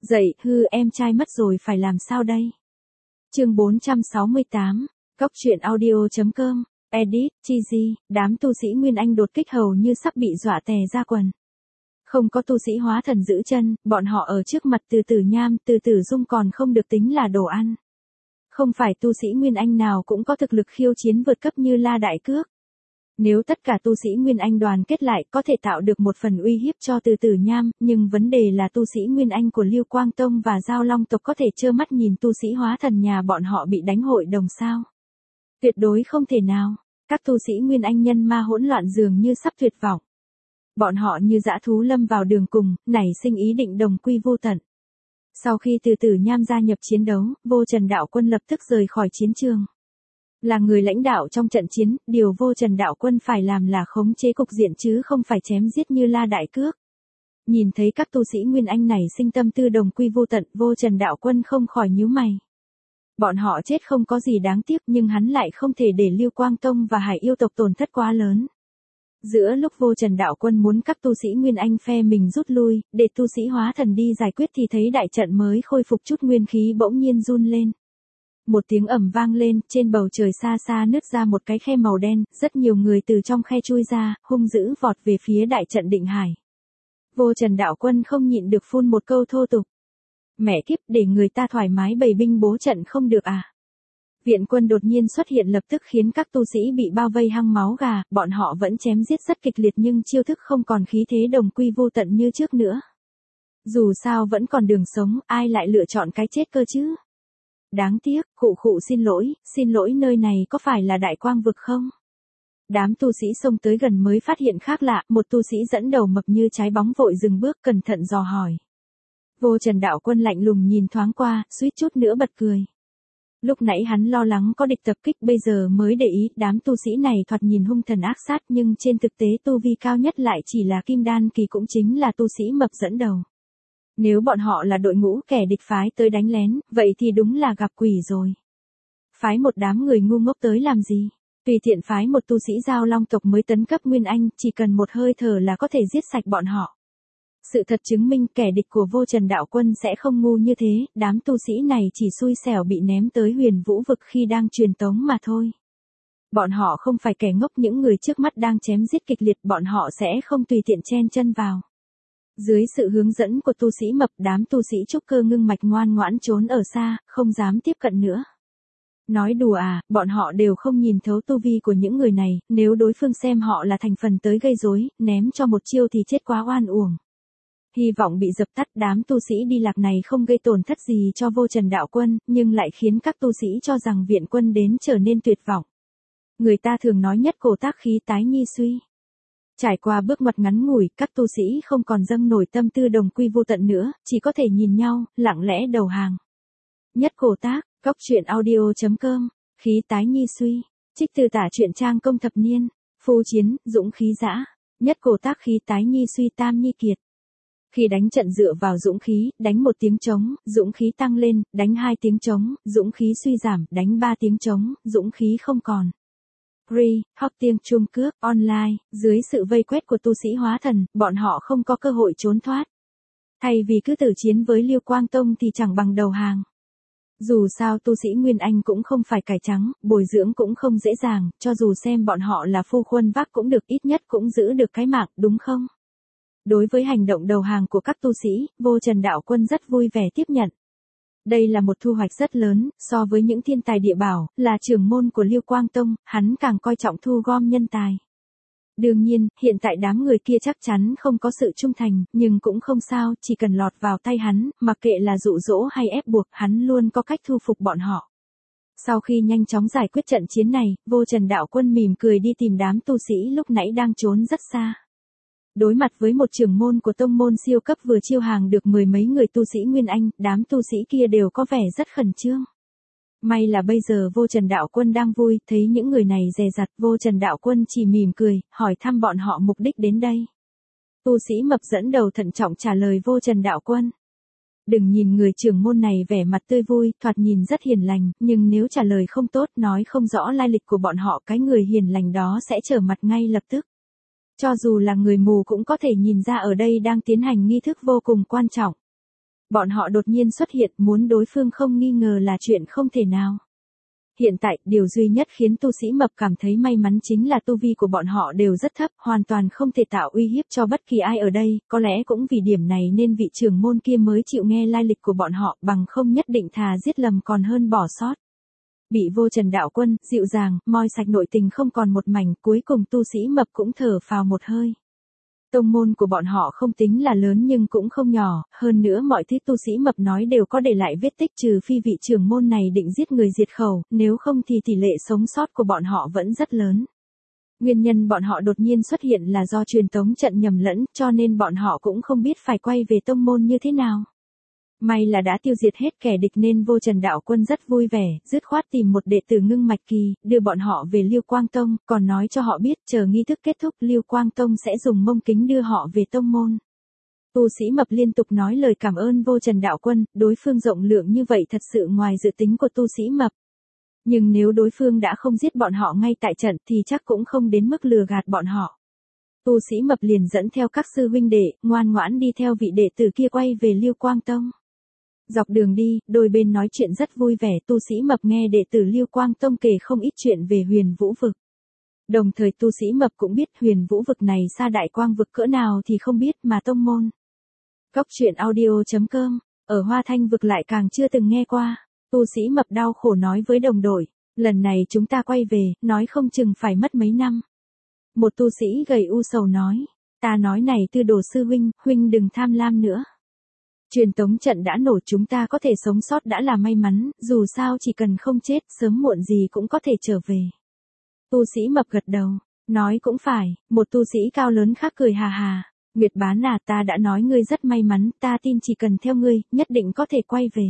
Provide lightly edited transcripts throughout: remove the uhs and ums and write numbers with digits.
Dậy, em trai mất rồi phải làm sao đây? Chương 468, Cóc truyện audio.com, edit, Chizy, đám tu sĩ Nguyên Anh đột kích hầu như sắp bị dọa tè ra quần. Không có tu sĩ hóa thần giữ chân, bọn họ ở trước mặt Từ Tử Nham, Từ Tử Dung còn không được tính là đồ ăn. Không phải tu sĩ Nguyên Anh nào cũng có thực lực khiêu chiến vượt cấp như La Đại Cước. Nếu tất cả tu sĩ Nguyên Anh đoàn kết lại có thể tạo được một phần uy hiếp cho Từ Tử Nham, nhưng vấn đề là tu sĩ Nguyên Anh của Lưu Quang Tông và Giao Long tộc có thể trơ mắt nhìn tu sĩ hóa thần nhà bọn họ bị đánh hội đồng sao? Tuyệt đối không thể nào. Các tu sĩ Nguyên Anh nhân ma hỗn loạn dường như sắp tuyệt vọng. Bọn họ như dã thú lâm vào đường cùng, nảy sinh ý định đồng quy vô tận. Sau khi Từ Tử Nham gia nhập chiến đấu, Vô Trần Đạo Quân lập tức rời khỏi chiến trường. Là người lãnh đạo trong trận chiến, điều Vô Trần Đạo Quân phải làm là khống chế cục diện chứ không phải chém giết như La Đại Cước. Nhìn thấy các tu sĩ Nguyên Anh này sinh tâm tư đồng quy vô tận, Vô Trần Đạo Quân không khỏi nhíu mày. Bọn họ chết không có gì đáng tiếc nhưng hắn lại không thể để Lưu Quang Tông và Hải Yêu tộc tổn thất quá lớn. Giữa lúc Vô Trần Đạo Quân muốn các tu sĩ Nguyên Anh phe mình rút lui, để tu sĩ hóa thần đi giải quyết thì thấy đại trận mới khôi phục chút nguyên khí bỗng nhiên run lên. Một tiếng ầm vang lên, trên bầu trời xa xa nứt ra một cái khe màu đen, rất nhiều người từ trong khe chui ra, hung dữ vọt về phía đại trận Định Hải. Vô Trần Đạo Quân không nhịn được phun một câu thô tục. Mẹ kiếp, để người ta thoải mái bày binh bố trận không được à? Viện quân đột nhiên xuất hiện lập tức khiến các tu sĩ bị bao vây hăng máu gà, bọn họ vẫn chém giết rất kịch liệt nhưng chiêu thức không còn khí thế đồng quy vô tận như trước nữa. Dù sao vẫn còn đường sống, ai lại lựa chọn cái chết cơ chứ? Đáng tiếc, khụ xin lỗi nơi này có phải là Đại Quang vực không? Đám tu sĩ xông tới gần mới phát hiện khác lạ, một tu sĩ dẫn đầu mập như trái bóng vội dừng bước cẩn thận dò hỏi. Vô Trần Đạo Quân lạnh lùng nhìn thoáng qua, suýt chút nữa bật cười. Lúc nãy hắn lo lắng có địch tập kích bây giờ mới để ý, đám tu sĩ này thoạt nhìn hung thần ác sát nhưng trên thực tế tu vi cao nhất lại chỉ là Kim Đan kỳ cũng chính là tu sĩ mập dẫn đầu. Nếu bọn họ là đội ngũ kẻ địch phái tới đánh lén, vậy thì đúng là gặp quỷ rồi. Phái một đám người ngu ngốc tới làm gì? Tùy tiện phái một tu sĩ Giao Long tộc mới tấn cấp Nguyên Anh, chỉ cần một hơi thở là có thể giết sạch bọn họ. Sự thật chứng minh kẻ địch của Vô Trần Đạo Quân sẽ không ngu như thế, đám tu sĩ này chỉ xui xẻo bị ném tới Huyền Vũ vực khi đang truyền tống mà thôi. Bọn họ không phải kẻ ngốc, những người trước mắt đang chém giết kịch liệt, bọn họ sẽ không tùy tiện chen chân vào. Dưới sự hướng dẫn của tu sĩ mập, đám tu sĩ trúc cơ ngưng mạch ngoan ngoãn trốn ở xa, không dám tiếp cận nữa. Nói đùa à, bọn họ đều không nhìn thấu tu vi của những người này, nếu đối phương xem họ là thành phần tới gây rối, ném cho một chiêu thì chết quá oan uổng. Hy vọng bị dập tắt, đám tu sĩ đi lạc này không gây tổn thất gì cho Vô Trần Đạo Quân, nhưng lại khiến các tu sĩ cho rằng viện quân đến trở nên tuyệt vọng. Người ta thường nói nhất cổ tác khí tái nhi suy. Trải qua bước ngoặt ngắn ngủi, các tu sĩ không còn dâng nổi tâm tư đồng quy vô tận nữa, chỉ có thể nhìn nhau, lặng lẽ đầu hàng. Nhất cổ tác, Cóc truyện audio.com, khí tái nhi suy, trích từ tả truyện trang công thập niên, phu chiến, dũng khí dã, nhất cổ tác khí tái nhi suy tam nhi kiệt. Khi đánh trận dựa vào dũng khí, đánh một tiếng trống, dũng khí tăng lên, đánh 2 tiếng trống, dũng khí suy giảm, đánh 3 tiếng trống, dũng khí không còn. Free, học tiếng Trung Cước, online, dưới sự vây quét của tu sĩ hóa thần, bọn họ không có cơ hội trốn thoát. Thay vì cứ tử chiến với Lưu Quang Tông thì chẳng bằng đầu hàng. Dù sao tu sĩ Nguyên Anh cũng không phải cải trắng, bồi dưỡng cũng không dễ dàng, cho dù xem bọn họ là phu khuân vác cũng được, ít nhất cũng giữ được cái mạng, đúng không? Đối với hành động đầu hàng của các tu sĩ, Vô Trần Đạo Quân rất vui vẻ tiếp nhận. Đây là một thu hoạch rất lớn, so với những thiên tài địa bảo, là trưởng môn của Lưu Quang Tông, hắn càng coi trọng thu gom nhân tài. Đương nhiên, hiện tại đám người kia chắc chắn không có sự trung thành, nhưng cũng không sao, chỉ cần lọt vào tay hắn, mặc kệ là dụ dỗ hay ép buộc, hắn luôn có cách thu phục bọn họ. Sau khi nhanh chóng giải quyết trận chiến này, Vô Trần Đạo Quân mỉm cười đi tìm đám tu sĩ lúc nãy đang trốn rất xa. Đối mặt với một trưởng môn của tông môn siêu cấp vừa chiêu hàng được 10 mấy người tu sĩ Nguyên Anh, đám tu sĩ kia đều có vẻ rất khẩn trương. May là bây giờ Vô Trần Đạo Quân đang vui, thấy những người này dè dặt, Vô Trần Đạo Quân chỉ mỉm cười, hỏi thăm bọn họ mục đích đến đây. Tu sĩ mập dẫn đầu thận trọng trả lời Vô Trần Đạo Quân. Đừng nhìn người trưởng môn này vẻ mặt tươi vui, thoạt nhìn rất hiền lành, nhưng nếu trả lời không tốt, nói không rõ lai lịch của bọn họ, cái người hiền lành đó sẽ trở mặt ngay lập tức. Cho dù là người mù cũng có thể nhìn ra ở đây đang tiến hành nghi thức vô cùng quan trọng. Bọn họ đột nhiên xuất hiện muốn đối phương không nghi ngờ là chuyện không thể nào. Hiện tại, điều duy nhất khiến tu sĩ mập cảm thấy may mắn chính là tu vi của bọn họ đều rất thấp, hoàn toàn không thể tạo uy hiếp cho bất kỳ ai ở đây, có lẽ cũng vì điểm này nên vị trưởng môn kia mới chịu nghe lai lịch của bọn họ, bằng không nhất định thà giết lầm còn hơn bỏ sót. Bị Vô Trần đạo quân, dịu dàng, moi sạch nội tình không còn một mảnh, cuối cùng tu sĩ mập cũng thở phào một hơi. Tông môn của bọn họ không tính là lớn nhưng cũng không nhỏ, hơn nữa mọi thứ tu sĩ mập nói đều có để lại vết tích trừ phi vị trưởng môn này định giết người diệt khẩu, nếu không thì tỷ lệ sống sót của bọn họ vẫn rất lớn. Nguyên nhân bọn họ đột nhiên xuất hiện là do truyền tống trận nhầm lẫn, cho nên bọn họ cũng không biết phải quay về tông môn như thế nào. May là đã tiêu diệt hết kẻ địch nên Vô Trần đạo quân rất vui vẻ, dứt khoát tìm một đệ tử Ngưng Mạch Kỳ, đưa bọn họ về Liêu Quang Tông, còn nói cho họ biết chờ nghi thức kết thúc Liêu Quang Tông sẽ dùng mông kính đưa họ về tông môn. Tu sĩ mập liên tục nói lời cảm ơn Vô Trần đạo quân, đối phương rộng lượng như vậy thật sự ngoài dự tính của tu sĩ mập. Nhưng nếu đối phương đã không giết bọn họ ngay tại trận thì chắc cũng không đến mức lừa gạt bọn họ. Tu sĩ mập liền dẫn theo các sư huynh đệ, ngoan ngoãn đi theo vị đệ tử kia quay về Liêu Quang Tông. Dọc đường đi, đôi bên nói chuyện rất vui vẻ, tu sĩ mập nghe đệ tử Liêu Quang Tông kể không ít chuyện về Huyền Vũ Vực. Đồng thời tu sĩ mập cũng biết Huyền Vũ Vực này xa Đại Quang Vực cỡ nào thì không biết mà tông môn. Cóc truyện audio.com, ở Hoa Thanh Vực lại càng chưa từng nghe qua, tu sĩ mập đau khổ nói với đồng đội, lần này chúng ta quay về, nói không chừng phải mất mấy năm. Một tu sĩ gầy u sầu nói, ta nói này Tư Đồ sư huynh, huynh đừng tham lam nữa. Truyền tống trận đã nổ chúng ta có thể sống sót đã là may mắn, dù sao chỉ cần không chết, sớm muộn gì cũng có thể trở về. Tu sĩ mập gật đầu, nói cũng phải, một tu sĩ cao lớn khác cười hà hà, Nguyệt Bán à, ta đã nói ngươi rất may mắn, ta tin chỉ cần theo ngươi, nhất định có thể quay về.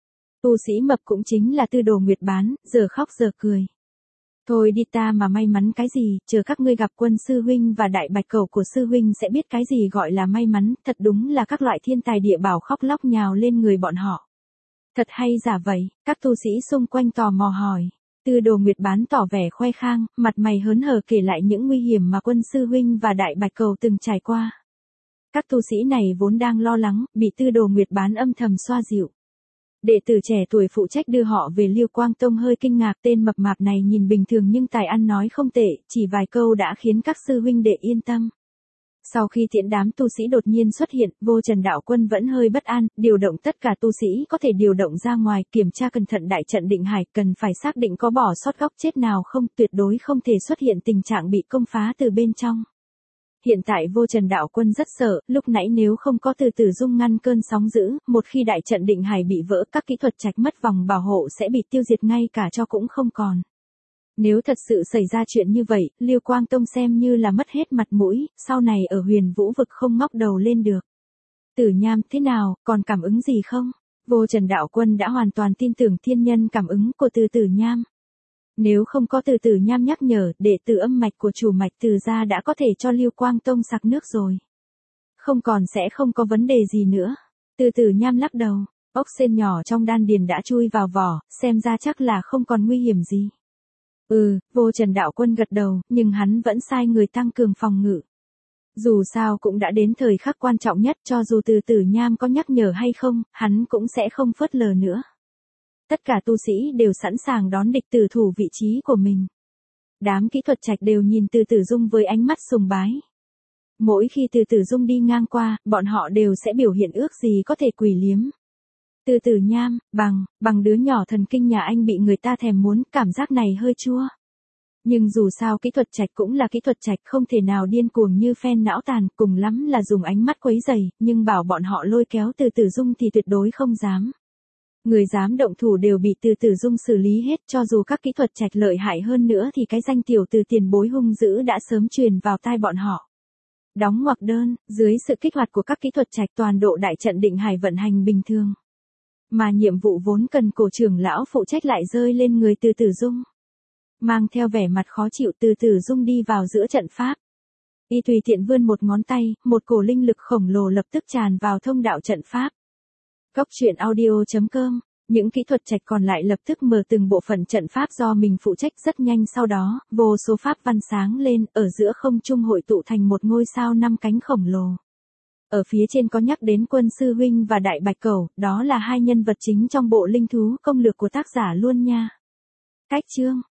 Tu sĩ mập cũng chính là Tư Đồ Nguyệt Bán, giờ khóc giờ cười. Thôi đi, ta mà may mắn cái gì, chờ các ngươi gặp Quân sư huynh và Đại Bạch Cầu của sư huynh sẽ biết cái gì gọi là may mắn, thật đúng là các loại thiên tài địa bảo khóc lóc nhào lên người bọn họ. Thật hay giả vậy, các tu sĩ xung quanh tò mò hỏi. Tư Đồ Nguyệt Bán tỏ vẻ khoe khang, mặt mày hớn hở kể lại những nguy hiểm mà Quân sư huynh và Đại Bạch Cầu từng trải qua. Các tu sĩ này vốn đang lo lắng, bị Tư Đồ Nguyệt Bán âm thầm xoa dịu. Đệ tử trẻ tuổi phụ trách đưa họ về Liêu Quang Tông hơi kinh ngạc, tên mập mạp này nhìn bình thường nhưng tài ăn nói không tệ, chỉ vài câu đã khiến các sư huynh đệ yên tâm. Sau khi tiễn đám tu sĩ đột nhiên xuất hiện, Vô Trần đạo quân vẫn hơi bất an, điều động tất cả tu sĩ có thể điều động ra ngoài, kiểm tra cẩn thận đại trận định hải, cần phải xác định có bỏ sót góc chết nào không, tuyệt đối không thể xuất hiện tình trạng bị công phá từ bên trong. Hiện tại Vô Trần đạo quân rất sợ, lúc nãy nếu không có Từ Tử Dung ngăn cơn sóng dữ, một khi đại trận định hải bị vỡ, các kỹ thuật trạch mất vòng bảo hộ sẽ bị tiêu diệt ngay cả cho cũng không còn. Nếu thật sự xảy ra chuyện như vậy, Liêu Quang Tông xem như là mất hết mặt mũi, sau này ở Huyền Vũ Vực không ngóc đầu lên được. Tử Nham, thế nào, còn cảm ứng gì không? Vô Trần đạo quân đã hoàn toàn tin tưởng thiên nhân cảm ứng của Tử Nham. Nếu không có Tử Nham nhắc nhở, đệ tử âm mạch của chủ mạch Từ gia đã có thể cho Liêu Quang Tông sặc nước rồi. Không còn sẽ không có vấn đề gì nữa. Tử Nham lắc đầu, ốc sên nhỏ trong đan điền đã chui vào vỏ, xem ra chắc là không còn nguy hiểm gì. Vô Trần đạo quân gật đầu, nhưng hắn vẫn sai người tăng cường phòng ngự. Dù sao cũng đã đến thời khắc quan trọng nhất, cho dù Tử Nham có nhắc nhở hay không, hắn cũng sẽ không phớt lờ nữa. Tất cả tu sĩ đều sẵn sàng đón địch tử thủ vị trí của mình. Đám kỹ thuật trạch đều nhìn Từ Tử Dung với ánh mắt sùng bái. Mỗi khi Từ Tử Dung đi ngang qua, bọn họ đều sẽ biểu hiện ước gì có thể quỷ liếm. Tử Nham, bằng đứa nhỏ thần kinh nhà anh bị người ta thèm muốn, cảm giác này hơi chua. Nhưng dù sao kỹ thuật trạch cũng là kỹ thuật trạch, không thể nào điên cuồng như phen não tàn, cùng lắm là dùng ánh mắt quấy rầy, nhưng bảo bọn họ lôi kéo Từ Tử Dung thì tuyệt đối không dám. Người dám động thủ đều bị Từ Tử Dung xử lý hết, cho dù các kỹ thuật trạch lợi hại hơn nữa thì cái danh tiểu từ tiền bối hung dữ đã sớm truyền vào tai bọn họ. Đóng ngoặc đơn, dưới sự kích hoạt của các kỹ thuật trạch toàn độ đại trận định hải vận hành bình thường. Mà nhiệm vụ vốn cần cổ trưởng lão phụ trách lại rơi lên người Từ Tử Dung. Mang theo vẻ mặt khó chịu, Từ Tử Dung đi vào giữa trận pháp. Y tùy tiện vươn một ngón tay, một cổ linh lực khổng lồ lập tức tràn vào thông đạo trận pháp. Cóc truyện audio.com, những kỹ thuật trạch còn lại lập tức mở từng bộ phận trận pháp do mình phụ trách, rất nhanh sau đó, vô số pháp văn sáng lên, ở giữa không trung hội tụ thành một ngôi sao 5 cánh khổng lồ. Ở phía trên có nhắc đến Quân Sư Huynh và Đại Bạch Cẩu, đó là hai nhân vật chính trong bộ linh thú công lược của tác giả luôn nha. Cách chương